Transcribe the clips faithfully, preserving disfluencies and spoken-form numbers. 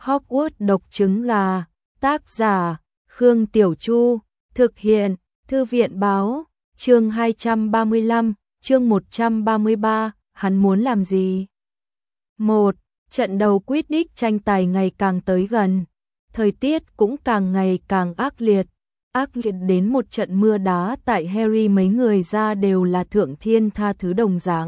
Hogwarts độc trứng gà, tác giả, Khương Tiểu Chu, thực hiện, Thư viện báo, chương hai trăm ba mươi lăm, chương một trăm ba mươi ba, hắn muốn làm gì? một. Trận đấu Quidditch tranh tài ngày càng tới gần, thời tiết cũng càng ngày càng ác liệt, ác liệt đến một trận mưa đá tại Harry mấy người ra đều là thượng thiên tha thứ đồng dạng.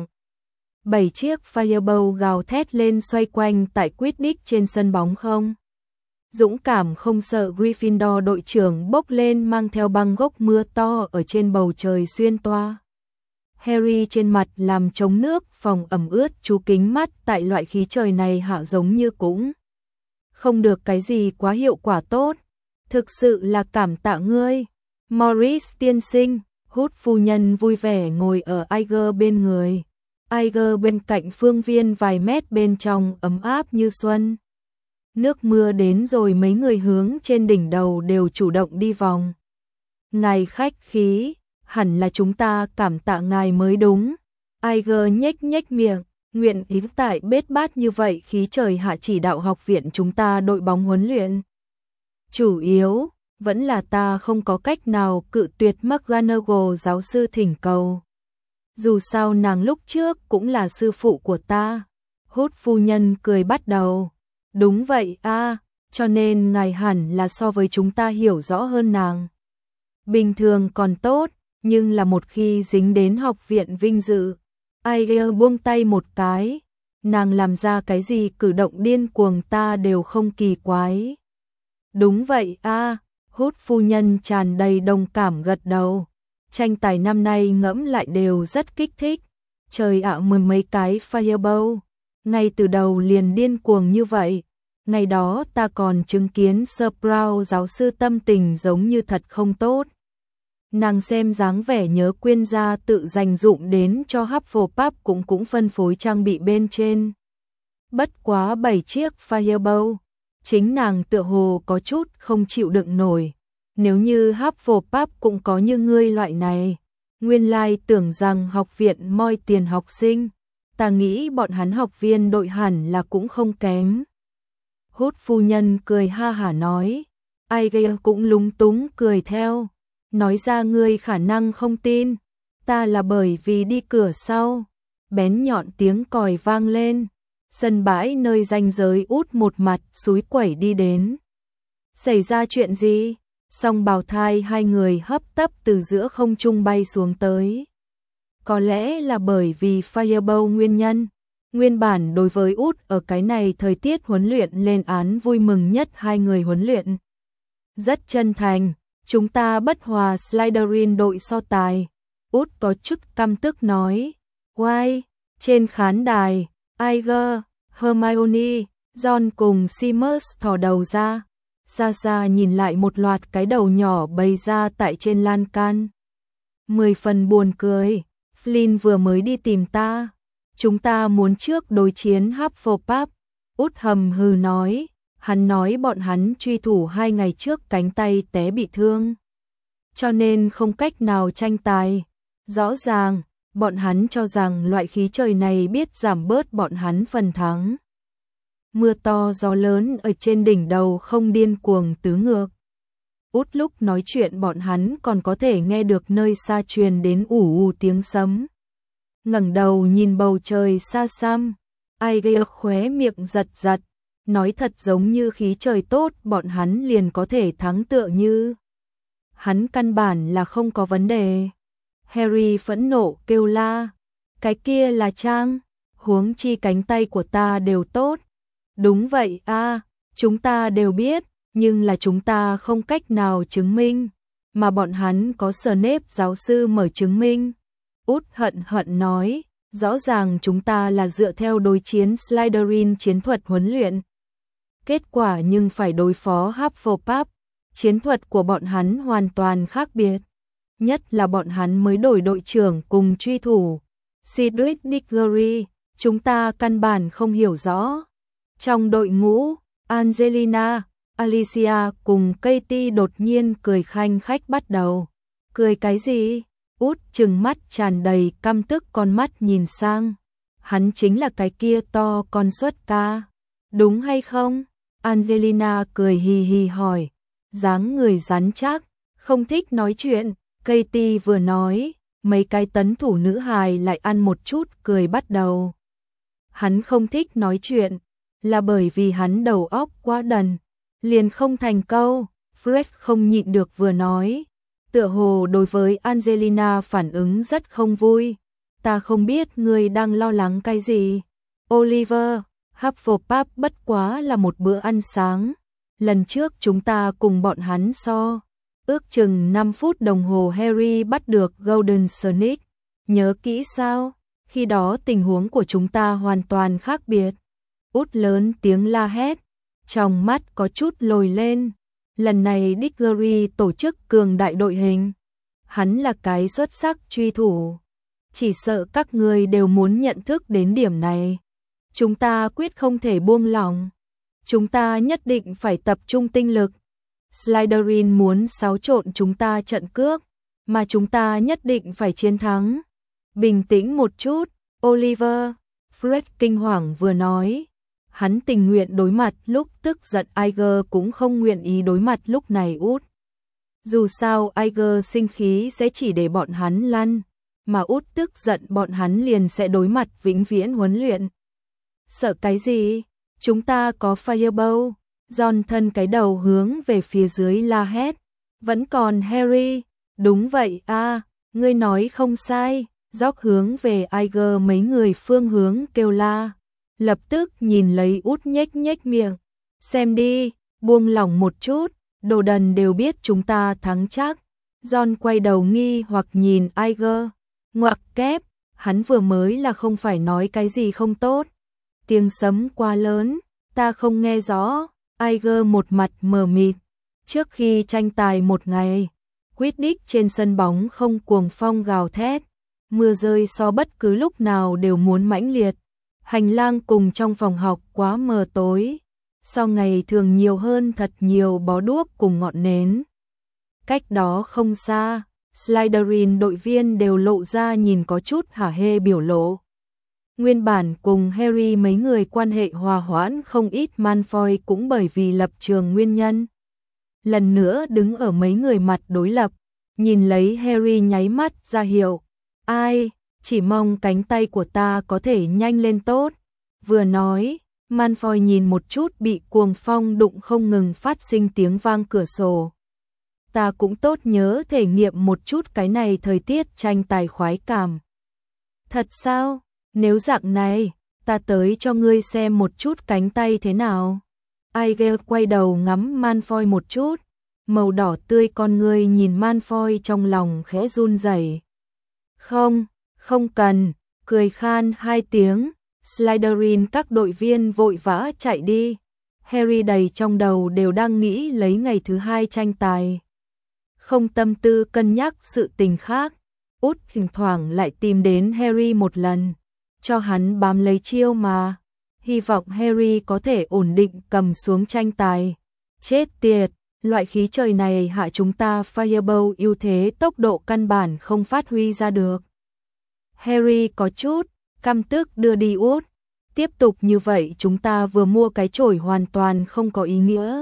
Bảy chiếc Firebolt gào thét lên xoay quanh tại Quidditch trên sân bóng không. Dũng cảm không sợ Gryffindor đội trưởng bốc lên mang theo băng gốc mưa to ở trên bầu trời xuyên toa. Harry trên mặt làm chống nước phòng ẩm ướt chú kính mắt tại loại khí trời này hạ giống như cũng không được cái gì quá hiệu quả tốt. Thực sự là cảm tạ ngươi, Morris tiên sinh. Hút phu nhân vui vẻ ngồi ở Iger bên người. Iger bên cạnh phương viên vài mét bên trong ấm áp như xuân. Nước mưa đến rồi mấy người hướng trên đỉnh đầu đều chủ động đi vòng. Ngài khách khí, hẳn là chúng ta cảm tạ ngài mới đúng. Iger nhếch nhếch miệng, nguyện ý tại bết bát như vậy khí trời hạ chỉ đạo học viện chúng ta đội bóng huấn luyện. Chủ yếu, vẫn là ta không có cách nào cự tuyệt McGonagall giáo sư thỉnh cầu. Dù sao nàng lúc trước cũng là sư phụ của ta. Hút phu nhân cười bắt đầu. Đúng vậy a, cho nên ngài hẳn là so với chúng ta hiểu rõ hơn nàng. Bình thường còn tốt, nhưng là một khi dính đến học viện vinh dự. Iger buông tay một cái, nàng làm ra cái gì cử động điên cuồng ta đều không kỳ quái. Đúng vậy a, hút phu nhân tràn đầy đồng cảm gật đầu. Tranh tài năm nay ngẫm lại đều rất kích thích. Trời ạ, mười mấy cái Firebolt, ngay từ đầu liền điên cuồng như vậy. Ngày đó ta còn chứng kiến Sir Brown giáo sư tâm tình giống như thật không tốt. Nàng xem dáng vẻ nhớ quyên gia tự dành dụm đến cho Hufflepuff cũng cũng phân phối trang bị bên trên. Bất quá bảy chiếc Firebolt, chính nàng tựa hồ có chút không chịu đựng nổi. Nếu như Hufflepuff cũng có như ngươi loại này, nguyên lai tưởng rằng học viện moi tiền học sinh, ta nghĩ bọn hắn học viên đội hẳn là cũng không kém. Hút phu nhân cười ha hả nói, Iger cũng lúng túng cười theo, nói ra ngươi khả năng không tin, ta là bởi vì đi cửa sau. Bén nhọn tiếng còi vang lên, sân bãi nơi ranh giới út một mặt xúi quẩy đi đến. Xảy ra chuyện gì? Song bào thai hai người hấp tấp từ giữa không trung bay xuống tới. Có lẽ là bởi vì Firebolt nguyên nhân. Nguyên bản đối với út ở cái này thời tiết huấn luyện lên án vui mừng nhất hai người huấn luyện. Rất chân thành, chúng ta bất hòa Slytherin đội so tài. Út có chút căm tức nói. Why? Trên khán đài, Iger, Hermione, Ron cùng Seamus thò đầu ra. Xa xa nhìn lại một loạt cái đầu nhỏ bày ra tại trên lan can. Mười phần buồn cười, Flynn vừa mới đi tìm ta. Chúng ta muốn trước đối chiến Hufflepuff. Út hầm hừ nói, hắn nói bọn hắn truy thủ hai ngày trước cánh tay té bị thương. Cho nên không cách nào tranh tài. Rõ ràng, bọn hắn cho rằng loại khí trời này biết giảm bớt bọn hắn phần thắng. Mưa to gió lớn ở trên đỉnh đầu không điên cuồng tứ ngược. Út lúc nói chuyện bọn hắn còn có thể nghe được nơi xa truyền đến ủ ù tiếng sấm. Ngẩng đầu nhìn bầu trời xa xăm, Iger khóe miệng giật giật, nói thật giống như khí trời tốt bọn hắn liền có thể thắng tựa như. Hắn căn bản là không có vấn đề. Harry phẫn nộ kêu la, cái kia là trang, huống chi cánh tay của ta đều tốt. Đúng vậy a, chúng ta đều biết, nhưng là chúng ta không cách nào chứng minh, mà bọn hắn có Snape giáo sư mở chứng minh. Út hận hận nói, rõ ràng chúng ta là dựa theo đối chiến Slytherin chiến thuật huấn luyện. Kết quả nhưng phải đối phó Hufflepuff, chiến thuật của bọn hắn hoàn toàn khác biệt. Nhất là bọn hắn mới đổi đội trưởng cùng truy thủ. Cedric Diggory, chúng ta căn bản không hiểu rõ. Trong đội ngũ, Angelina, Alicia cùng Katie đột nhiên cười khanh khách bắt đầu. Cười cái gì? Út trừng mắt tràn đầy căm tức con mắt nhìn sang. Hắn chính là cái kia to con xuất ca. Đúng hay không? Angelina cười hì hì hỏi, dáng người rắn chắc, không thích nói chuyện. Katie vừa nói, mấy cái tấn thủ nữ hài lại ăn một chút cười bắt đầu. Hắn không thích nói chuyện, là bởi vì hắn đầu óc quá đần, liền không thành câu. Fred không nhịn được vừa nói, tựa hồ đối với Angelina phản ứng rất không vui. Ta không biết ngươi đang lo lắng cái gì. Oliver, Hufflepuff bất quá là một bữa ăn sáng. Lần trước chúng ta cùng bọn hắn so. Ước chừng năm phút đồng hồ Harry bắt được Golden Snitch. Nhớ kỹ sao? Khi đó tình huống của chúng ta hoàn toàn khác biệt. Út lớn tiếng la hét, trong mắt có chút lồi lên. Lần này Diggory tổ chức cường đại đội hình. Hắn là cái xuất sắc truy thủ. Chỉ sợ các người đều muốn nhận thức đến điểm này. Chúng ta quyết không thể buông lỏng. Chúng ta nhất định phải tập trung tinh lực. Slytherin muốn xáo trộn chúng ta trận cước, mà chúng ta nhất định phải chiến thắng. Bình tĩnh một chút, Oliver. Fred kinh hoàng vừa nói. Hắn tình nguyện đối mặt lúc tức giận Iger cũng không nguyện ý đối mặt lúc này Út. Dù sao Iger sinh khí sẽ chỉ để bọn hắn lăn, mà Út tức giận bọn hắn liền sẽ đối mặt vĩnh viễn huấn luyện. Sợ cái gì? Chúng ta có Firebolt. John thân cái đầu hướng về phía dưới la hét. Vẫn còn Harry. Đúng vậy a, à, ngươi nói không sai. Dốc hướng về Iger mấy người phương hướng kêu la. Lập tức nhìn lấy Út nhếch nhếch miệng. Xem đi, buông lỏng một chút, đồ đần đều biết chúng ta thắng chắc. John quay đầu nghi hoặc nhìn Iger. Ngoặc kép, hắn vừa mới là không phải nói cái gì không tốt. Tiếng sấm quá lớn, ta không nghe rõ. Iger một mặt mờ mịt. Trước khi tranh tài một ngày, Quidditch trên sân bóng không cuồng phong gào thét. Mưa rơi so bất cứ lúc nào đều muốn mãnh liệt. Hành lang cùng trong phòng học quá mờ tối. So ngày thường nhiều hơn thật nhiều bó đuốc cùng ngọn nến. Cách đó không xa, Slytherin đội viên đều lộ ra nhìn có chút hả hê biểu lộ. Nguyên bản cùng Harry mấy người quan hệ hòa hoãn không ít, Malfoy cũng bởi vì lập trường nguyên nhân. Lần nữa đứng ở mấy người mặt đối lập, nhìn lấy Harry nháy mắt ra hiệu. Ai, chỉ mong cánh tay của ta có thể nhanh lên tốt. Vừa nói, Malfoy nhìn một chút bị cuồng phong đụng không ngừng phát sinh tiếng vang cửa sổ. Ta cũng tốt nhớ thể nghiệm một chút cái này thời tiết tranh tài khoái cảm. Thật sao? Nếu dạng này, ta tới cho ngươi xem một chút cánh tay thế nào. Iger quay đầu ngắm Malfoy một chút, màu đỏ tươi con ngươi nhìn Malfoy trong lòng khẽ run rẩy. Không, không cần, cười khan hai tiếng, Slytherin các đội viên vội vã chạy đi. Harry đầy trong đầu đều đang nghĩ lấy ngày thứ hai tranh tài. Không tâm tư cân nhắc sự tình khác, Út thỉnh thoảng lại tìm đến Harry một lần. Cho hắn bám lấy chiêu mà, hy vọng Harry có thể ổn định cầm xuống tranh tài. Chết tiệt, loại khí trời này hạ chúng ta Firebolt ưu thế tốc độ căn bản không phát huy ra được. Harry có chút căm tức đưa đi Út. Tiếp tục như vậy chúng ta vừa mua cái chổi hoàn toàn không có ý nghĩa.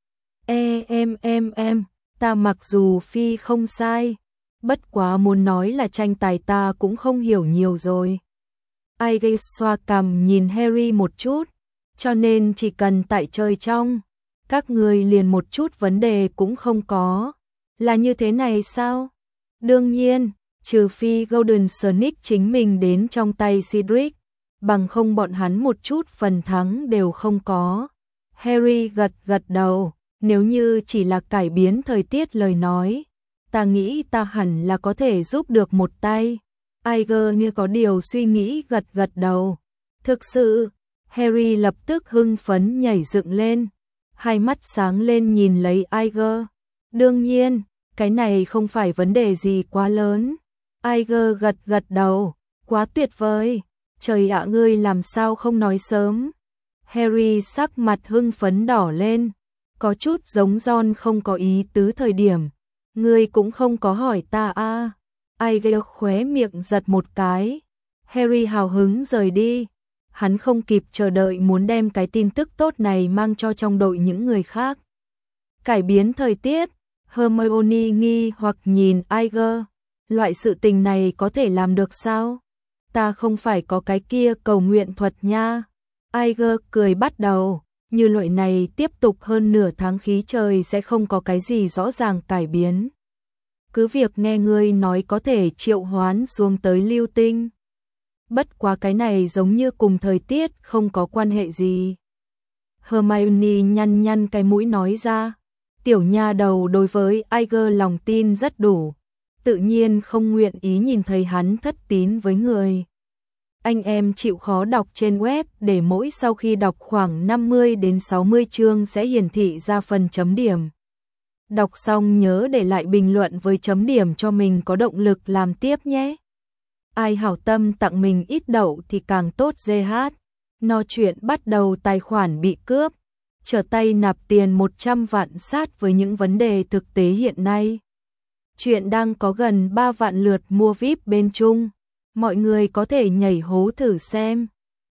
E em em em, ta mặc dù phi không sai, bất quá muốn nói là tranh tài ta cũng không hiểu nhiều rồi. Iger xoa cằm nhìn Harry một chút, cho nên chỉ cần tại chơi trong, các người liền một chút vấn đề cũng không có. Là như thế này sao? Đương nhiên, trừ phi Golden Snitch chính mình đến trong tay Cedric, bằng không bọn hắn một chút phần thắng đều không có. Harry gật gật đầu, nếu như chỉ là cải biến thời tiết lời nói, ta nghĩ ta hẳn là có thể giúp được một tay. Iger như có điều suy nghĩ gật gật đầu. Thực sự, Harry lập tức hưng phấn nhảy dựng lên, hai mắt sáng lên nhìn lấy Iger. Đương nhiên, cái này không phải vấn đề gì quá lớn. Iger gật gật đầu, quá tuyệt vời. Trời ạ, ngươi làm sao không nói sớm? Harry sắc mặt hưng phấn đỏ lên, có chút giống Ron không có ý tứ thời điểm. Ngươi cũng không có hỏi ta a. À. Iger khóe miệng giật một cái. Harry hào hứng rời đi. hắn không kịp chờ đợi muốn đem cái tin tức tốt này mang cho trong đội những người khác. Cải biến thời tiết, Hermione nghi hoặc nhìn Iger, loại sự tình này có thể làm được sao? Ta không phải có cái kia cầu nguyện thuật nha. Iger cười bắt đầu, như loại này tiếp tục hơn nửa tháng khí trời sẽ không có cái gì rõ ràng cải biến. Cứ việc nghe ngươi nói có thể triệu hoán xuống tới lưu tinh. Bất quá cái này giống như cùng thời tiết không có quan hệ gì. Hermione nhăn nhăn cái mũi nói ra. Tiểu nha đầu đối với Iger lòng tin rất đủ, tự nhiên không nguyện ý nhìn thấy hắn thất tín với người. Anh em chịu khó đọc trên web để mỗi sau khi đọc khoảng năm mươi đến sáu mươi chương sẽ hiển thị ra phần chấm điểm. Đọc xong nhớ để lại bình luận với chấm điểm cho mình có động lực làm tiếp nhé. Ai hảo tâm tặng mình ít đậu thì càng tốt giê hát. No chuyện bắt đầu tài khoản bị cướp. Trở tay nạp tiền một trăm vạn sát với những vấn đề thực tế hiện nay. Chuyện đang có gần ba vạn lượt mua víp bên Trung. Mọi người có thể nhảy hố thử xem.